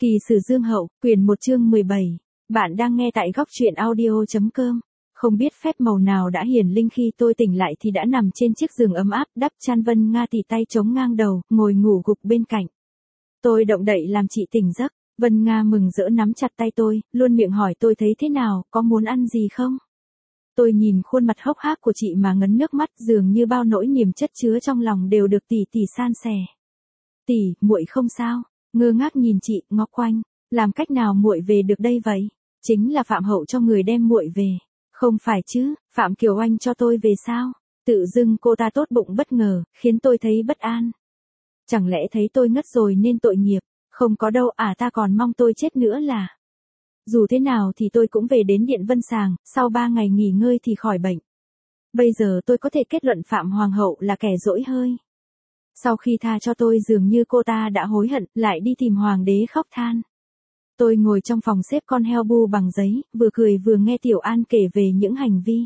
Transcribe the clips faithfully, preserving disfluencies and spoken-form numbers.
Kỳ sử Dương hậu, quyển một chương mười bảy. Bạn đang nghe tại góc truyện audio.com. Không biết phép màu nào đã hiển linh khi tôi tỉnh lại thì đã nằm trên chiếc giường ấm áp đắp chăn. Vân Nga tỉ tay chống ngang đầu, ngồi ngủ gục bên cạnh. Tôi động đậy làm chị tỉnh giấc. Vân Nga mừng rỡ nắm chặt tay tôi, luôn miệng hỏi tôi thấy thế nào, có muốn ăn gì không? Tôi nhìn khuôn mặt hốc hác của chị mà ngấn nước mắt, dường như bao nỗi niềm chất chứa trong lòng đều được tỷ tỷ san sẻ. Tỷ, muội không sao. Ngơ ngác nhìn chị, ngó quanh, làm cách nào muội về được đây vậy? Chính là Phạm Hậu cho người đem muội về. Không phải chứ, Phạm Kiều Anh cho tôi về sao? Tự dưng cô ta tốt bụng bất ngờ, khiến tôi thấy bất an. Chẳng lẽ thấy tôi ngất rồi nên tội nghiệp? Không có đâu, à ta còn mong tôi chết nữa là. Dù thế nào thì tôi cũng về đến Điện Vân Sàng, sau ba ngày nghỉ ngơi thì khỏi bệnh. Bây giờ tôi có thể kết luận Phạm Hoàng hậu là kẻ dỗi hơi. Sau khi tha cho tôi dường như cô ta đã hối hận, lại đi tìm hoàng đế khóc than. Tôi ngồi trong phòng xếp con heo bu bằng giấy, vừa cười vừa nghe Tiểu An kể về những hành vi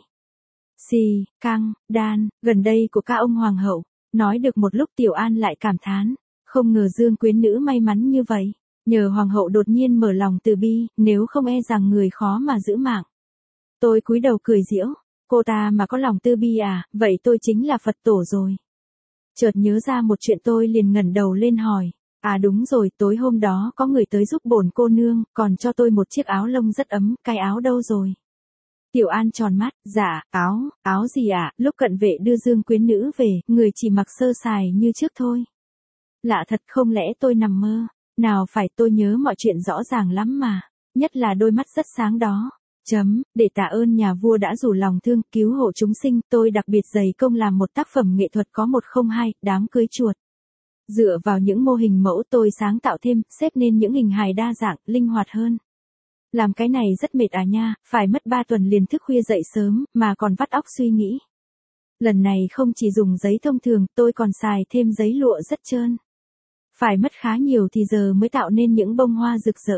xì, căng, đan, gần đây của ca ông hoàng hậu. Nói được một lúc Tiểu An lại cảm thán, không ngờ Dương quyến nữ may mắn như vậy. Nhờ hoàng hậu đột nhiên mở lòng từ bi, nếu không e rằng người khó mà giữ mạng. Tôi cúi đầu cười giễu, cô ta mà có lòng từ bi à, vậy tôi chính là Phật tổ rồi. Chợt nhớ ra một chuyện tôi liền ngẩng đầu lên hỏi, à đúng rồi, tối hôm đó có người tới giúp bổn cô nương, còn cho tôi một chiếc áo lông rất ấm, cái áo đâu rồi? Tiểu An tròn mắt, dạ, áo, áo gì ạ? À? Lúc cận vệ đưa Dương quyến nữ về, người chỉ mặc sơ sài như trước thôi. Lạ thật, không lẽ tôi nằm mơ? Nào phải, tôi nhớ mọi chuyện rõ ràng lắm mà, nhất là đôi mắt rất sáng đó. Chấm, để tạ ơn nhà vua đã rủ lòng thương cứu hộ chúng sinh, tôi đặc biệt dày công làm một tác phẩm nghệ thuật có một không hai, đám cưới chuột. Dựa vào những mô hình mẫu tôi sáng tạo thêm, xếp nên những hình hài đa dạng, linh hoạt hơn. Làm cái này rất mệt à nha, phải mất ba tuần liền thức khuya dậy sớm, mà còn vắt óc suy nghĩ. Lần này không chỉ dùng giấy thông thường, tôi còn xài thêm giấy lụa rất trơn. Phải mất khá nhiều thì giờ mới tạo nên những bông hoa rực rỡ.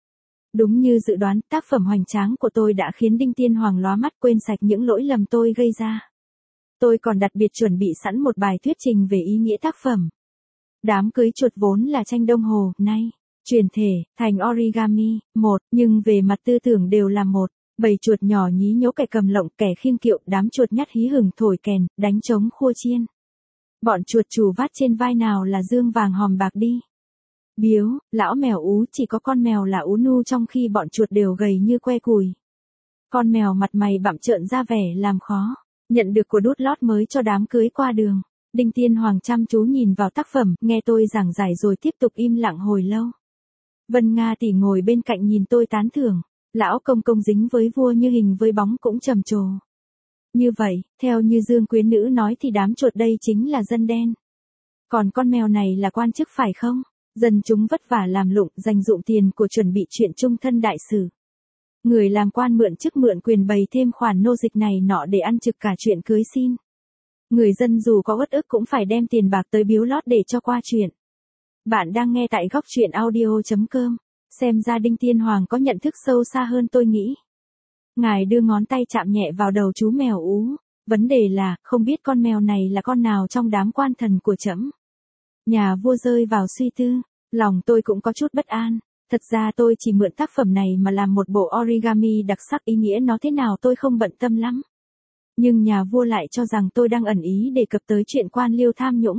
Đúng như dự đoán, tác phẩm hoành tráng của tôi đã khiến Đinh Tiên Hoàng lóa mắt, quên sạch những lỗi lầm tôi gây ra. Tôi còn đặc biệt chuẩn bị sẵn một bài thuyết trình về ý nghĩa tác phẩm. Đám cưới chuột vốn là tranh đồng hồ, nay, chuyển thể, thành origami, một, nhưng về mặt tư tưởng đều là một. Bầy chuột nhỏ nhí nhố, kẻ cầm lộng, kẻ khiêng kiệu, đám chuột nhắt hí hửng thổi kèn, đánh trống khua chiên. Bọn chuột chù vắt trên vai nào là dương vàng hòm bạc đi. Biếu, lão mèo ú, chỉ có con mèo là ú nu trong khi bọn chuột đều gầy như que cùi. Con mèo mặt mày bặm trợn ra vẻ làm khó, nhận được của đút lót mới cho đám cưới qua đường. Đinh Tiên Hoàng chăm chú nhìn vào tác phẩm, nghe tôi giảng giải rồi tiếp tục im lặng hồi lâu. Vân Nga tỉ ngồi bên cạnh nhìn tôi tán thưởng, lão công công dính với vua như hình với bóng cũng trầm trồ. Như vậy, theo như Dương quyến nữ nói thì đám chuột đây chính là dân đen. Còn con mèo này là quan chức phải không? Dân chúng vất vả làm lụng, dành dụm tiền của chuẩn bị chuyện chung thân đại sử. Người làm quan mượn chức mượn quyền bày thêm khoản nô dịch này nọ để ăn trực cả chuyện cưới xin. Người dân dù có uất ức cũng phải đem tiền bạc tới biếu lót để cho qua chuyện. Bạn đang nghe tại góc truyện audio.com. Xem ra Đinh Tiên Hoàng có nhận thức sâu xa hơn tôi nghĩ. Ngài đưa ngón tay chạm nhẹ vào đầu chú mèo ú. Vấn đề là, không biết con mèo này là con nào trong đám quan thần của trẫm. Nhà vua rơi vào suy tư, lòng tôi cũng có chút bất an. Thật ra tôi chỉ mượn tác phẩm này mà làm một bộ origami đặc sắc, ý nghĩa nó thế nào tôi không bận tâm lắm. Nhưng nhà vua lại cho rằng tôi đang ẩn ý đề cập tới chuyện quan liêu tham nhũng.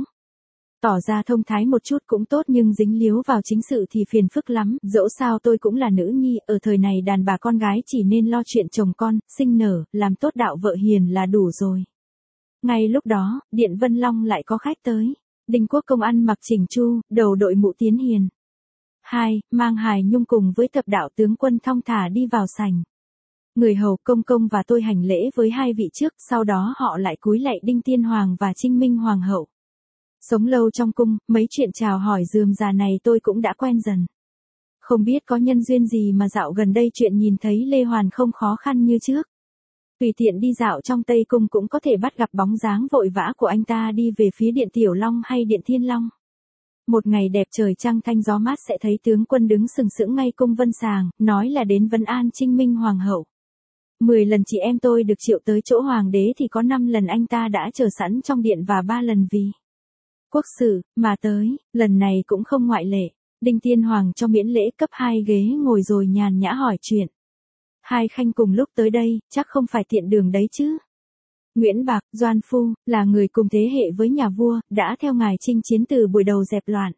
Tỏ ra thông thái một chút cũng tốt, nhưng dính líu vào chính sự thì phiền phức lắm. Dẫu sao tôi cũng là nữ nhi, ở thời này đàn bà con gái chỉ nên lo chuyện chồng con, sinh nở, làm tốt đạo vợ hiền là đủ rồi. Ngay lúc đó, Điện Vân Long lại có khách tới. Đinh Quốc Công ăn mặc chỉnh chu, đầu đội mũ tiến hiền. Hai, mang hài nhung cùng với thập đạo tướng quân thong thả đi vào sảnh. Người hầu công công và tôi hành lễ với hai vị trước, sau đó họ lại cúi lạy Đinh Tiên Hoàng và Trinh Minh Hoàng hậu. Sống lâu trong cung, mấy chuyện chào hỏi rườm rà này tôi cũng đã quen dần. Không biết có nhân duyên gì mà dạo gần đây chuyện nhìn thấy Lê Hoàn không khó khăn như trước. Tùy tiện đi dạo trong Tây Cung cũng có thể bắt gặp bóng dáng vội vã của anh ta đi về phía Điện Tiểu Long hay Điện Thiên Long. Một ngày đẹp trời trăng thanh gió mát sẽ thấy tướng quân đứng sừng sững ngay cung Vân Sàng, nói là đến vấn an Trinh Minh Hoàng hậu. Mười lần chị em tôi được triệu tới chỗ hoàng đế thì có năm lần anh ta đã chờ sẵn trong điện và ba lần vì quốc sự mà tới, lần này cũng không ngoại lệ. Đinh Tiên Hoàng cho miễn lễ cấp hai ghế ngồi rồi nhàn nhã hỏi chuyện. Hai khanh cùng lúc tới đây, chắc không phải tiện đường đấy chứ. Nguyễn Bạc, Doan Phu, là người cùng thế hệ với nhà vua, đã theo ngài chinh chiến từ buổi đầu dẹp loạn.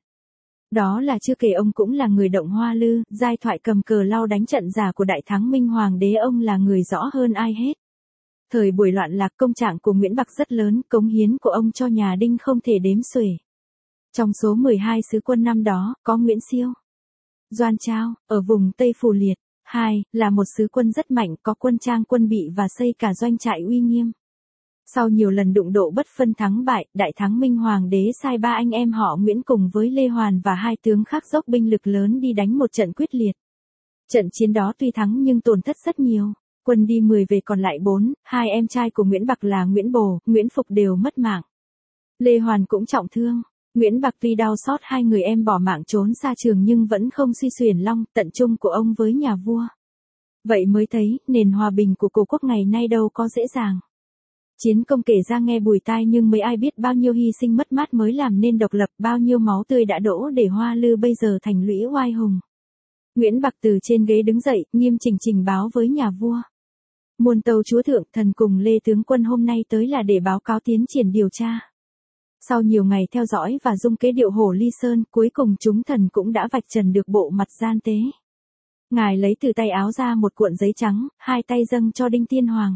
Đó là chưa kể ông cũng là người động Hoa Lư, giai thoại cầm cờ lau đánh trận giả của Đại Thắng Minh Hoàng đế, ông là người rõ hơn ai hết. Thời buổi loạn lạc, công trạng của Nguyễn Bạc rất lớn, cống hiến của ông cho nhà Đinh không thể đếm xuể. Trong số mười hai sứ quân năm đó, có Nguyễn Siêu, Doan Trao, ở vùng Tây Phù Liệt. Hai, là một sứ quân rất mạnh, có quân trang quân bị và xây cả doanh trại uy nghiêm. Sau nhiều lần đụng độ bất phân thắng bại, Đại Thắng Minh Hoàng đế sai ba anh em họ Nguyễn cùng với Lê Hoàn và hai tướng khác dốc binh lực lớn đi đánh một trận quyết liệt. Trận chiến đó tuy thắng nhưng tổn thất rất nhiều. Quân đi mười về còn lại bốn, hai em trai của Nguyễn Bạc là Nguyễn Bồ, Nguyễn Phục đều mất mạng. Lê Hoàn cũng trọng thương. Nguyễn Bạc tuy đau xót hai người em bỏ mạng trốn xa trường nhưng vẫn không suy xuyển long, tận trung của ông với nhà vua. Vậy mới thấy, nền hòa bình của cổ quốc ngày nay đâu có dễ dàng. Chiến công kể ra nghe bùi tai nhưng mấy ai biết bao nhiêu hy sinh mất mát mới làm nên độc lập, bao nhiêu máu tươi đã đổ để Hoa Lư bây giờ thành lũy oai hùng. Nguyễn Bạc từ trên ghế đứng dậy, nghiêm chỉnh trình báo với nhà vua. Muôn tâu chúa thượng, thần cùng Lê tướng quân hôm nay tới là để báo cáo tiến triển điều tra. Sau nhiều ngày theo dõi và dung kế điệu hổ ly sơn, cuối cùng chúng thần cũng đã vạch trần được bộ mặt gian tế. Ngài lấy từ tay áo ra một cuộn giấy trắng, hai tay dâng cho Đinh Tiên Hoàng.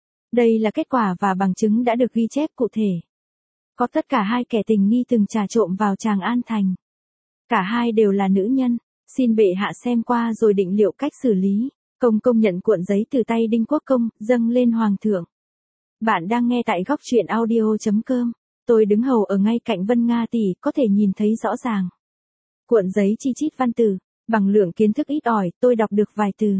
Đây là kết quả và bằng chứng đã được ghi chép cụ thể. Có tất cả hai kẻ tình nghi từng trà trộm vào Tràng An Thành. Cả hai đều là nữ nhân, xin bệ hạ xem qua rồi định liệu cách xử lý. Công công nhận cuộn giấy từ tay Đinh Quốc Công, dâng lên Hoàng thượng. Bạn đang nghe tại góc truyện audio chấm com. Tôi đứng hầu ở ngay cạnh Vân Nga tỷ, có thể nhìn thấy rõ ràng. Cuộn giấy chi chít văn từ, bằng lượng kiến thức ít ỏi, tôi đọc được vài từ.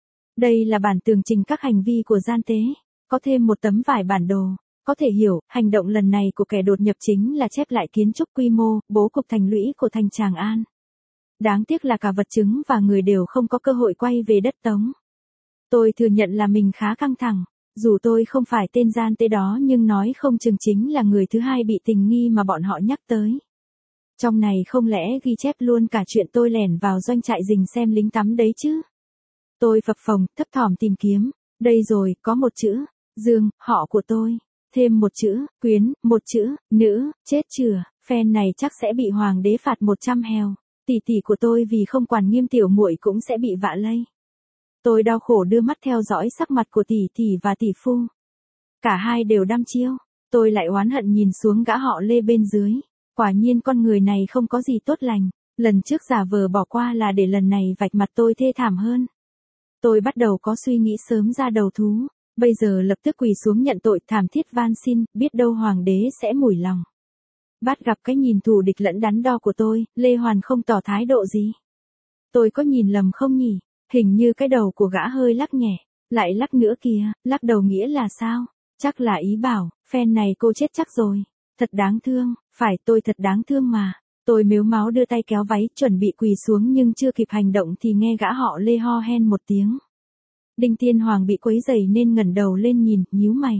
Đây là bản tường trình các hành vi của gian tế, có thêm một tấm vải bản đồ. Có thể hiểu, hành động lần này của kẻ đột nhập chính là chép lại kiến trúc quy mô, bố cục thành lũy của thành Tràng An. Đáng tiếc là cả vật chứng và người đều không có cơ hội quay về đất Tống. Tôi thừa nhận là mình khá căng thẳng. Dù tôi không phải tên gian tế đó nhưng nói không chừng chính là người thứ hai bị tình nghi mà bọn họ nhắc tới. Trong này không lẽ ghi chép luôn cả chuyện tôi lẻn vào doanh trại rình xem lính tắm đấy chứ? Tôi phập phồng, thấp thỏm tìm kiếm. Đây rồi, có một chữ, Dương, họ của tôi. Thêm một chữ, Quyến, một chữ, Nữ, chết chừa, phen này chắc sẽ bị hoàng đế phạt một trăm heo. Tỷ tỷ của tôi vì không quản nghiêm tiểu muội cũng sẽ bị vạ lây. Tôi đau khổ đưa mắt theo dõi sắc mặt của tỷ tỷ và tỷ phu. Cả hai đều đăm chiêu. Tôi lại oán hận nhìn xuống gã họ Lê bên dưới. Quả nhiên con người này không có gì tốt lành. Lần trước giả vờ bỏ qua là để lần này vạch mặt tôi thê thảm hơn. Tôi bắt đầu có suy nghĩ sớm ra đầu thú. Bây giờ lập tức quỳ xuống nhận tội thảm thiết van xin, biết đâu hoàng đế sẽ mủi lòng. Bắt gặp cái nhìn thù địch lẫn đắn đo của tôi, Lê Hoàn không tỏ thái độ gì. Tôi có nhìn lầm không nhỉ? Hình như cái đầu của gã hơi lắc nhẹ, lại lắc nữa kìa, lắc đầu nghĩa là sao? Chắc là ý bảo, phen này cô chết chắc rồi. Thật đáng thương, phải tôi thật đáng thương mà. Tôi mếu máo đưa tay kéo váy chuẩn bị quỳ xuống nhưng chưa kịp hành động thì nghe gã họ Lê ho hen một tiếng. Đinh Tiên Hoàng bị quấy rầy nên ngẩng đầu lên nhìn, nhíu mày.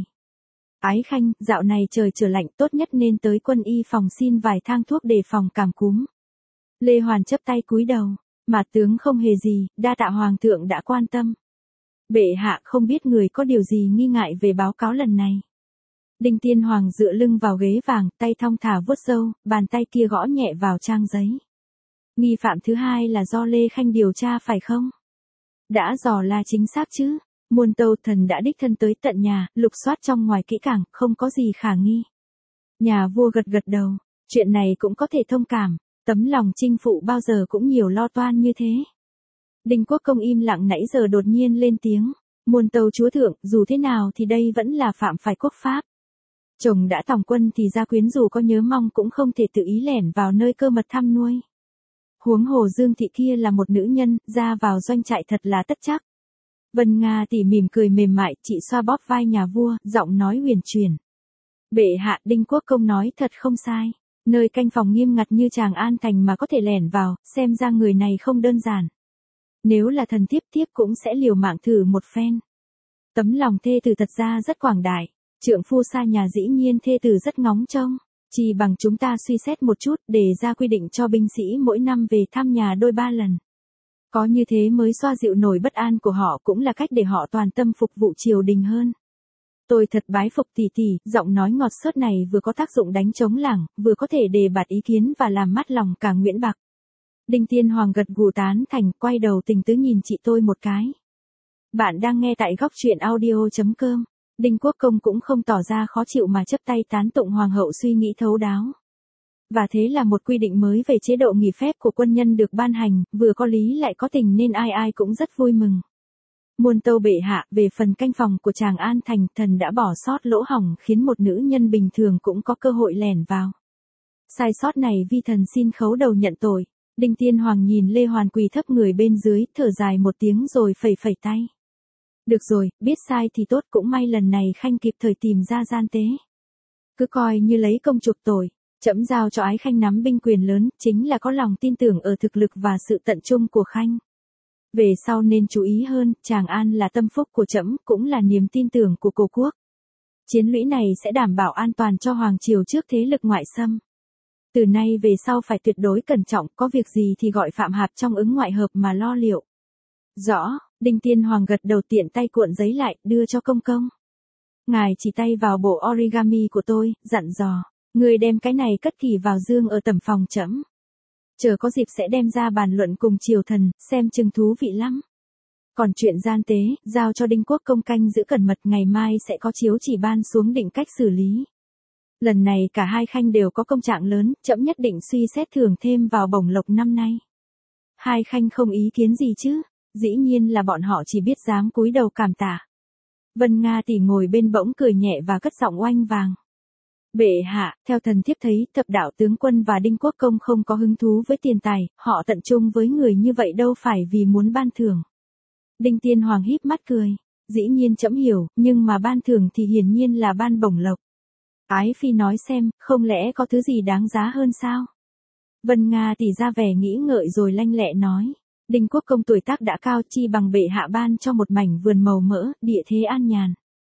Ái khanh, dạo này trời trở lạnh, tốt nhất nên tới quân y phòng xin vài thang thuốc để phòng cảm cúm. Lê Hoàn chấp tay cúi đầu, mà tướng không hề gì, đa tạ hoàng thượng đã quan tâm. Bệ hạ không biết người có điều gì nghi ngại về báo cáo lần này. Đinh Tiên Hoàng dựa lưng vào ghế vàng, tay thong thả vuốt râu, bàn tay kia gõ nhẹ vào trang giấy. Nghi phạm thứ hai là do Lê Khanh điều tra phải không? Đã dò la chính xác chứ? Muôn tâu thần đã đích thân tới tận nhà, lục soát trong ngoài kỹ càng, không có gì khả nghi. Nhà vua gật gật đầu, chuyện này cũng có thể thông cảm, tấm lòng chinh phụ bao giờ cũng nhiều lo toan như thế. Đinh Quốc Công im lặng nãy giờ đột nhiên lên tiếng, muôn tâu chúa thượng, dù thế nào thì đây vẫn là phạm phải quốc pháp. Chồng đã tòng quân thì gia quyến dù có nhớ mong cũng không thể tự ý lẻn vào nơi cơ mật thăm nuôi. Huống hồ Dương thị kia là một nữ nhân, ra vào doanh trại thật là tất chắc. Vân Nga tỉ mỉm cười mềm mại, chị xoa bóp vai nhà vua, giọng nói huyền chuyển. Bệ hạ, Đinh Quốc Công nói thật không sai. Nơi canh phòng nghiêm ngặt như Tràng An Thành mà có thể lẻn vào, xem ra người này không đơn giản. Nếu là thần thiếp thiếp cũng sẽ liều mạng thử một phen. Tấm lòng thê tử thật ra rất quảng đại, trượng phu xa nhà dĩ nhiên thê tử rất ngóng trông. Chỉ bằng chúng ta suy xét một chút để ra quy định cho binh sĩ mỗi năm về thăm nhà đôi ba lần. Có như thế mới xoa dịu nổi bất an của họ, cũng là cách để họ toàn tâm phục vụ triều đình hơn. Tôi thật bái phục tỷ tỷ, giọng nói ngọt xớt này vừa có tác dụng đánh trống lảng, vừa có thể đề bạt ý kiến và làm mát lòng cả Nguyễn Bạc. Đinh Tiên Hoàng gật gù tán thành, quay đầu tình tứ nhìn chị tôi một cái. Bạn đang nghe tại góc truyện audio.com. Đinh Quốc Công cũng không tỏ ra khó chịu mà chấp tay tán tụng Hoàng hậu suy nghĩ thấu đáo. Và thế là một quy định mới về chế độ nghỉ phép của quân nhân được ban hành, vừa có lý lại có tình nên ai ai cũng rất vui mừng. Muôn tâu bệ hạ, về phần canh phòng của Tràng An Thành, thần đã bỏ sót lỗ hổng khiến một nữ nhân bình thường cũng có cơ hội lẻn vào. Sai sót này vi thần xin khấu đầu nhận tội. Đinh Tiên Hoàng nhìn Lê Hoàn quỳ thấp người bên dưới, thở dài một tiếng rồi phẩy phẩy tay. Được rồi, biết sai thì tốt, cũng may lần này Khanh kịp thời tìm ra gian tế. Cứ coi như lấy công chuộc tội, trẫm giao cho Ái Khanh nắm binh quyền lớn, chính là có lòng tin tưởng ở thực lực và sự tận trung của Khanh. Về sau nên chú ý hơn, Tràng An là tâm phúc của trẫm, cũng là niềm tin tưởng của cổ quốc. Chiến lũy này sẽ đảm bảo an toàn cho Hoàng triều trước thế lực ngoại xâm. Từ nay về sau phải tuyệt đối cẩn trọng, có việc gì thì gọi Phạm Hạp trong ứng ngoại hợp mà lo liệu. Rõ, Đinh Tiên Hoàng gật đầu, tiện tay cuộn giấy lại, đưa cho công công. Ngài chỉ tay vào bộ origami của tôi, dặn dò, người đem cái này cất kỹ vào dương ở tẩm phòng trẫm. Chờ có dịp sẽ đem ra bàn luận cùng triều thần, xem chừng thú vị lắm. Còn chuyện gian tế, giao cho Đinh Quốc Công canh giữ cẩn mật, ngày mai sẽ có chiếu chỉ ban xuống định cách xử lý. Lần này cả hai Khanh đều có công trạng lớn, trẫm nhất định suy xét thưởng thêm vào bổng lộc năm nay. Hai Khanh không ý kiến gì chứ? Dĩ nhiên là bọn họ chỉ biết dám cúi đầu cảm tạ. Vân Nga tỷ ngồi bên bỗng cười nhẹ và cất giọng oanh vàng. Bệ hạ, theo thần thiếp thấy, thập đạo tướng quân và Đinh Quốc Công không có hứng thú với tiền tài, họ tận trung với người như vậy đâu phải vì muốn ban thưởng. Đinh Tiên Hoàng híp mắt cười, dĩ nhiên trẫm hiểu, nhưng mà ban thưởng thì hiển nhiên là ban bổng lộc. Ái phi nói xem, không lẽ có thứ gì đáng giá hơn sao? Vân Nga tỷ ra vẻ nghĩ ngợi rồi lanh lẹ nói. Đinh Quốc Công tuổi tác đã cao, chi bằng bệ hạ ban cho một mảnh vườn màu mỡ, địa thế an nhàn.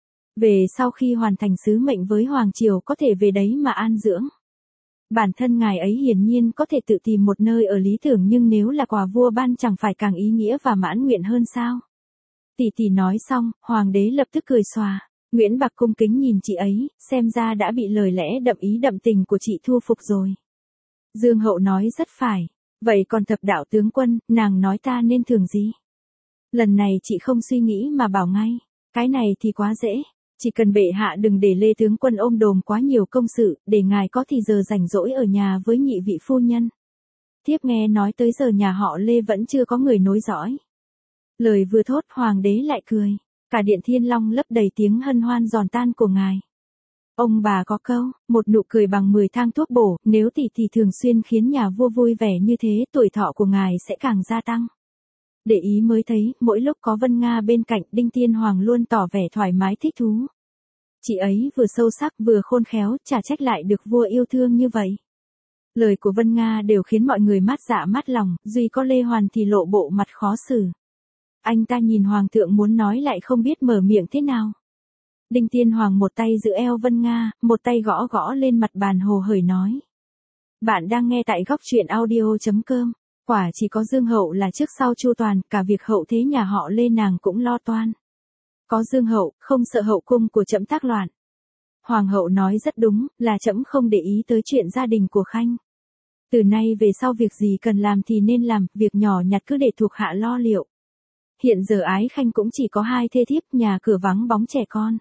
Về sau khi hoàn thành sứ mệnh với Hoàng triều có thể về đấy mà an dưỡng. Bản thân ngài ấy hiển nhiên có thể tự tìm một nơi ở lý tưởng, nhưng nếu là quà vua ban chẳng phải càng ý nghĩa và mãn nguyện hơn sao? Tỷ tỷ nói xong, Hoàng đế lập tức cười xòa. Nguyễn Bạc cung kính nhìn chị ấy, xem ra đã bị lời lẽ đậm ý đậm tình của chị thu phục rồi. Dương hậu nói rất phải. Vậy còn thập đạo tướng quân, nàng nói ta nên thưởng gì? Lần này chị không suy nghĩ mà bảo ngay. Cái này thì quá dễ. Chỉ cần bệ hạ đừng để Lê tướng quân ôm đồm quá nhiều công sự, để ngài có thì giờ rảnh rỗi ở nhà với nhị vị phu nhân. Thiếp nghe nói tới giờ nhà họ Lê vẫn chưa có người nối dõi. Lời vừa thốt, Hoàng đế lại cười. Cả điện Thiên Long lấp đầy tiếng hân hoan giòn tan của ngài. Ông bà có câu, một nụ cười bằng mười thang thuốc bổ, nếu tỷ tỷ thường xuyên khiến nhà vua vui vẻ như thế, tuổi thọ của ngài sẽ càng gia tăng. Để ý mới thấy, mỗi lúc có Vân Nga bên cạnh, Đinh Tiên Hoàng luôn tỏ vẻ thoải mái thích thú. Chị ấy vừa sâu sắc vừa khôn khéo, chả trách lại được vua yêu thương như vậy. Lời của Vân Nga đều khiến mọi người mát dạ mát lòng, duy có Lê Hoàn thì lộ bộ mặt khó xử. Anh ta nhìn Hoàng thượng muốn nói lại không biết mở miệng thế nào. Đinh Tiên Hoàng một tay giữ eo Vân Nga, một tay gõ gõ lên mặt bàn hồ hởi nói. Bạn đang nghe tại góc truyện audio.com. Quả chỉ có Dương hậu là trước sau chu toàn, cả việc hậu thế nhà họ Lê nàng cũng lo toan. Có Dương hậu, không sợ hậu cung của trẫm tác loạn. Hoàng hậu nói rất đúng, là trẫm không để ý tới chuyện gia đình của Khanh. Từ nay về sau việc gì cần làm thì nên làm, việc nhỏ nhặt cứ để thuộc hạ lo liệu. Hiện giờ Ái Khanh cũng chỉ có hai thê thiếp, nhà cửa vắng bóng trẻ con.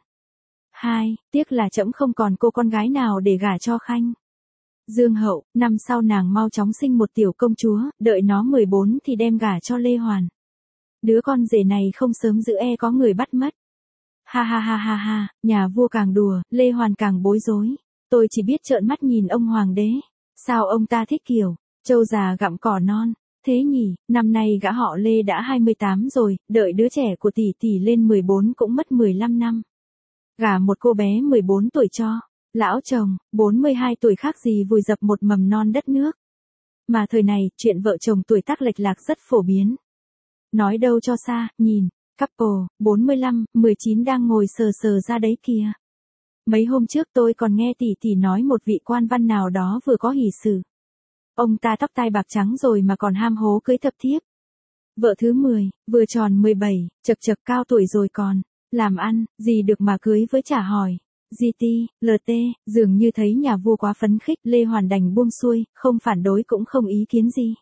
Hai, tiếc là trẫm không còn cô con gái nào để gả cho Khanh. Dương hậu, năm sau nàng mau chóng sinh một tiểu công chúa, đợi nó mười bốn thì đem gả cho Lê Hoàn. Đứa con rể này không sớm giữ e có người bắt mất. Ha ha ha ha ha, nhà vua càng đùa, Lê Hoàn càng bối rối. Tôi chỉ biết trợn mắt nhìn ông hoàng đế. Sao ông ta thích kiểu, trâu già gặm cỏ non. Thế nhỉ, năm nay gã họ Lê đã hai mươi tám rồi, đợi đứa trẻ của tỷ tỷ lên mười bốn cũng mất mười lăm năm. Gả một cô bé mười bốn tuổi cho lão chồng, bốn mươi hai tuổi khác gì vùi dập một mầm non đất nước. Mà thời này, chuyện vợ chồng tuổi tác lệch lạc rất phổ biến. Nói đâu cho xa, nhìn, couple, bốn mươi lăm, mười chín đang ngồi sờ sờ ra đấy kìa. Mấy hôm trước tôi còn nghe tỷ tỷ nói một vị quan văn nào đó vừa có hỷ sự. Ông ta tóc tai bạc trắng rồi mà còn ham hố cưới thập thiếp. Vợ thứ mười, vừa tròn mười bảy, chật chật cao tuổi rồi còn làm ăn, gì được mà cưới với chả hỏi. giê tê, lờ tê, dường như thấy nhà vua quá phấn khích, Lê Hoàn đành buông xuôi, không phản đối cũng không ý kiến gì.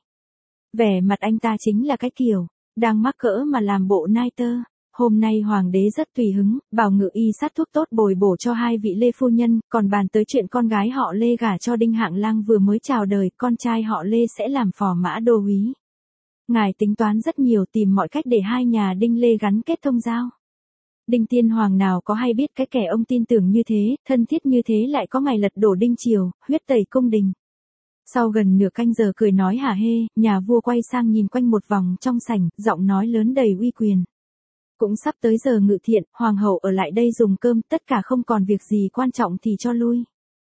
Vẻ mặt anh ta chính là cái kiểu, đang mắc cỡ mà làm bộ nai tơ. Hôm nay hoàng đế rất tùy hứng, bảo ngự y sát thuốc tốt bồi bổ cho hai vị Lê phu nhân, còn bàn tới chuyện con gái họ Lê gả cho Đinh Hạng Lang vừa mới chào đời, con trai họ Lê sẽ làm phò mã đô úy. Ngài tính toán rất nhiều, tìm mọi cách để hai nhà Đinh Lê gắn kết thông giao. Đinh Tiên Hoàng nào có hay biết cái kẻ ông tin tưởng như thế, thân thiết như thế lại có ngày lật đổ Đinh Triều, huyết tẩy cung đình. Sau gần nửa canh giờ cười nói hả hê, nhà vua quay sang nhìn quanh một vòng trong sảnh, giọng nói lớn đầy uy quyền. Cũng sắp tới giờ ngự thiện, hoàng hậu ở lại đây dùng cơm, tất cả không còn việc gì quan trọng thì cho lui.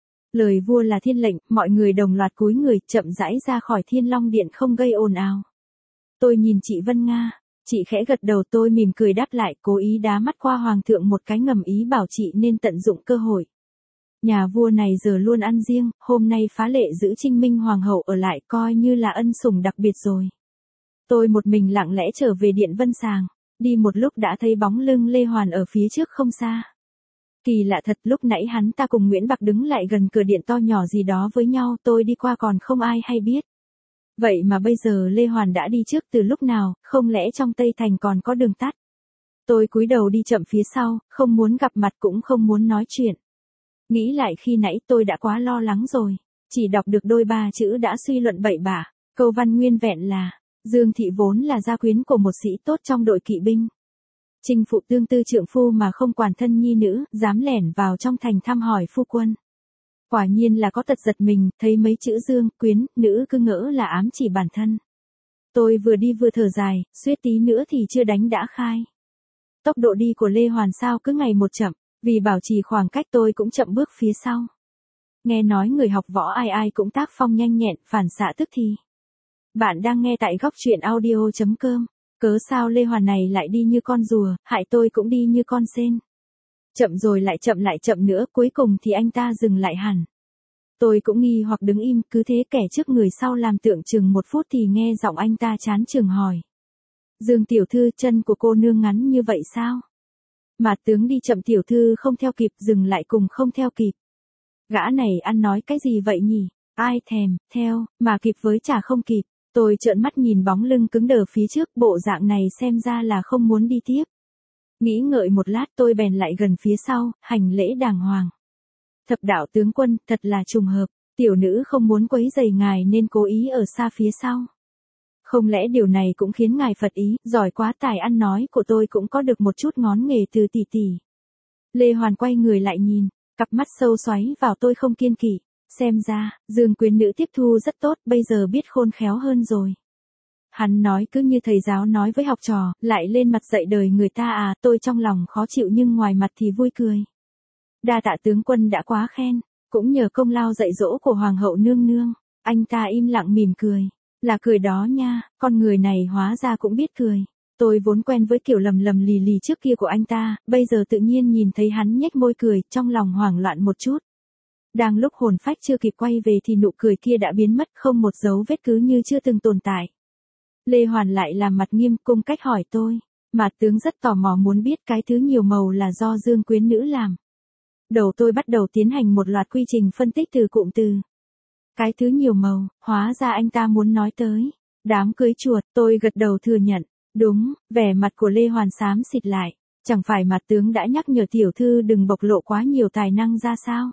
Lời vua là thiên lệnh, mọi người đồng loạt cúi người, chậm rãi ra khỏi Thiên Long Điện không gây ồn ào. Tôi nhìn chị Vân Nga, chị khẽ gật đầu, tôi mỉm cười đáp lại, cố ý đá mắt qua hoàng thượng một cái ngầm ý bảo chị nên tận dụng cơ hội. Nhà vua này giờ luôn ăn riêng, hôm nay phá lệ giữ Trinh Minh hoàng hậu ở lại coi như là ân sủng đặc biệt rồi. Tôi một mình lặng lẽ trở về điện Vân Sàng. Đi một lúc đã thấy bóng lưng Lê Hoàn ở phía trước không xa. Kỳ lạ thật, lúc nãy hắn ta cùng Nguyễn Bạc đứng lại gần cửa điện to nhỏ gì đó với nhau, tôi đi qua còn không ai hay biết. Vậy mà bây giờ Lê Hoàn đã đi trước từ lúc nào, không lẽ trong Tây Thành còn có đường tắt? Tôi cúi đầu đi chậm phía sau, không muốn gặp mặt cũng không muốn nói chuyện. Nghĩ lại khi nãy tôi đã quá lo lắng rồi, chỉ đọc được đôi ba chữ đã suy luận bậy bạ, câu văn nguyên vẹn là Dương Thị vốn là gia quyến của một sĩ tốt trong đội kỵ binh. Chinh phụ tương tư trượng phu mà không quản thân nhi nữ, dám lẻn vào trong thành thăm hỏi phu quân. Quả nhiên là có tật giật mình, thấy mấy chữ dương, quyến, nữ cứ ngỡ là ám chỉ bản thân. Tôi vừa đi vừa thở dài, suýt tí nữa thì chưa đánh đã khai. Tốc độ đi của Lê Hoàn sao cứ ngày một chậm, vì bảo trì khoảng cách tôi cũng chậm bước phía sau. Nghe nói người học võ ai ai cũng tác phong nhanh nhẹn, phản xạ tức thì. Bạn đang nghe tại góc truyện audio chấm com. Cớ sao Lê Hoàn này lại đi như con rùa, hại tôi cũng đi như con sên. Chậm rồi lại chậm lại chậm nữa, cuối cùng thì anh ta dừng lại hẳn. Tôi cũng nghi hoặc đứng im, cứ thế kẻ trước người sau làm tượng chừng một phút thì nghe giọng anh ta chán chường hỏi. Dương tiểu thư, chân của cô nương ngắn như vậy sao? Mà tướng đi chậm tiểu thư không theo kịp, dừng lại cùng không theo kịp. Gã này ăn nói cái gì vậy nhỉ? Ai thèm, theo, mà kịp với chả không kịp. Tôi trợn mắt nhìn bóng lưng cứng đờ phía trước, bộ dạng này xem ra là không muốn đi tiếp. Nghĩ ngợi một lát tôi bèn lại gần phía sau, hành lễ đàng hoàng. Thập đạo tướng quân, thật là trùng hợp, tiểu nữ không muốn quấy rầy ngài nên cố ý ở xa phía sau. Không lẽ điều này cũng khiến ngài phật ý, giỏi quá, tài ăn nói của tôi cũng có được một chút ngón nghề từ tỷ tỷ. Lê Hoàn quay người lại nhìn, cặp mắt sâu xoáy vào tôi không kiên kỵ. Xem ra, Dương quyến nữ tiếp thu rất tốt, bây giờ biết khôn khéo hơn rồi. Hắn nói cứ như thầy giáo nói với học trò, lại lên mặt dạy đời người ta à, tôi trong lòng khó chịu nhưng ngoài mặt thì vui cười. Đa tạ tướng quân đã quá khen, cũng nhờ công lao dạy dỗ của Hoàng hậu nương nương. Anh ta im lặng mỉm cười, là cười đó nha, con người này hóa ra cũng biết cười. Tôi vốn quen với kiểu lầm lầm lì lì trước kia của anh ta, bây giờ tự nhiên nhìn thấy hắn nhếch môi cười, trong lòng hoảng loạn một chút. Đang lúc hồn phách chưa kịp quay về thì nụ cười kia đã biến mất, không một dấu vết, cứ như chưa từng tồn tại. Lê Hoàn lại làm mặt nghiêm, cung cách hỏi tôi, mà tướng rất tò mò muốn biết cái thứ nhiều màu là do Dương quyến nữ làm. Đầu tôi bắt đầu tiến hành một loạt quy trình phân tích từ cụm từ. Cái thứ nhiều màu, hóa ra anh ta muốn nói tới đám cưới chuột. Tôi gật đầu thừa nhận, đúng. Vẻ mặt của Lê Hoàn xám xịt lại, chẳng phải mặt tướng đã nhắc nhở tiểu thư đừng bộc lộ quá nhiều tài năng ra sao?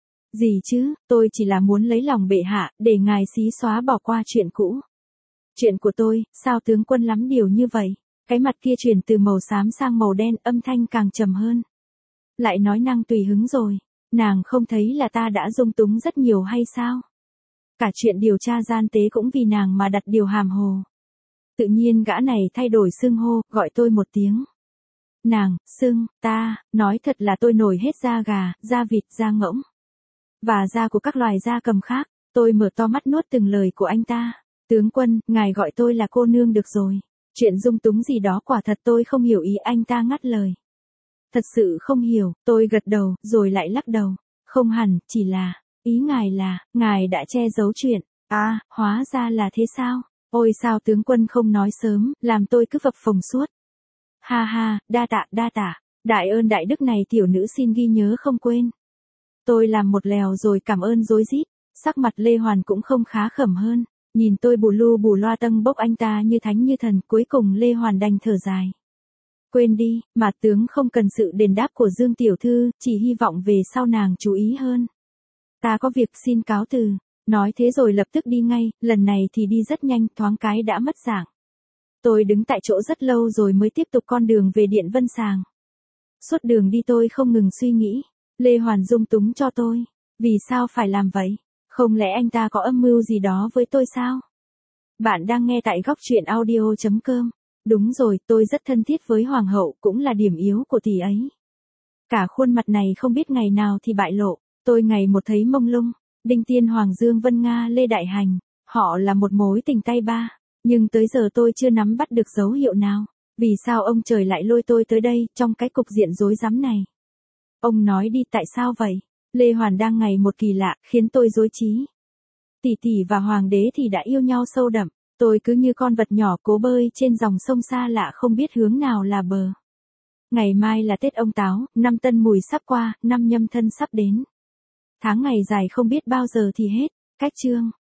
Gì chứ, tôi chỉ là muốn lấy lòng bệ hạ, để ngài xí xóa bỏ qua chuyện cũ. Chuyện của tôi, sao tướng quân lắm điều như vậy? Cái mặt kia chuyển từ màu xám sang màu đen, âm thanh càng trầm hơn. Lại nói năng tùy hứng rồi, nàng không thấy là ta đã dung túng rất nhiều hay sao? Cả chuyện điều tra gian tế cũng vì nàng mà đặt điều hàm hồ. Tự nhiên gã này thay đổi xưng hô, gọi tôi một tiếng. Nàng, xưng, ta, nói thật là tôi nổi hết da gà, da vịt, da ngỗng. Và da của các loài da cầm khác. Tôi mở to mắt nuốt từng lời của anh ta. Tướng quân, ngài gọi tôi là cô nương được rồi. Chuyện dung túng gì đó quả thật tôi không hiểu ý, anh ta ngắt lời. Thật sự không hiểu, tôi gật đầu, rồi lại lắc đầu. Không hẳn, chỉ là, ý ngài là, ngài đã che giấu chuyện. À, hóa ra là thế sao? Ôi sao tướng quân không nói sớm, làm tôi cứ phập phồng suốt. Ha ha, đa tạ, đa tạ. Đại ơn đại đức này tiểu nữ xin ghi nhớ không quên. Tôi làm một lèo rồi cảm ơn rối rít. Sắc mặt Lê Hoàn cũng không khá khẩm hơn. Nhìn tôi bù lu bù loa tâng bốc anh ta như thánh như thần, cuối cùng Lê Hoàn đành thở dài. Quên đi, mà tướng không cần sự đền đáp của Dương tiểu thư, chỉ hy vọng về sau nàng chú ý hơn. Ta có việc xin cáo từ. Nói thế rồi lập tức đi ngay, lần này thì đi rất nhanh, thoáng cái đã mất dạng. Tôi đứng tại chỗ rất lâu rồi mới tiếp tục con đường về Điện Vân Sàng. Suốt đường đi tôi không ngừng suy nghĩ. Lê Hoàn dung túng cho tôi. Vì sao phải làm vậy? Không lẽ anh ta có âm mưu gì đó với tôi sao? Bạn đang nghe tại góc truyện audio chấm com. Đúng rồi, tôi rất thân thiết với Hoàng hậu, cũng là điểm yếu của tỷ ấy. Cả khuôn mặt này không biết ngày nào thì bại lộ. Tôi ngày một thấy mông lung. Đinh Tiên Hoàng Dương Vân Nga Lê Đại Hành. Họ là một mối tình tay ba. Nhưng tới giờ tôi chưa nắm bắt được dấu hiệu nào. Vì sao ông trời lại lôi tôi tới đây, trong cái cục diện rối rắm này? Ông nói đi, tại sao vậy? Lê Hoàn đang ngày một kỳ lạ, khiến tôi rối trí. Tỷ tỷ và hoàng đế thì đã yêu nhau sâu đậm. Tôi cứ như con vật nhỏ cố bơi trên dòng sông xa lạ không biết hướng nào là bờ. Ngày mai là Tết ông Táo, năm Tân Mùi sắp qua, năm Nhâm Thân sắp đến. Tháng ngày dài không biết bao giờ thì hết. Cách chương.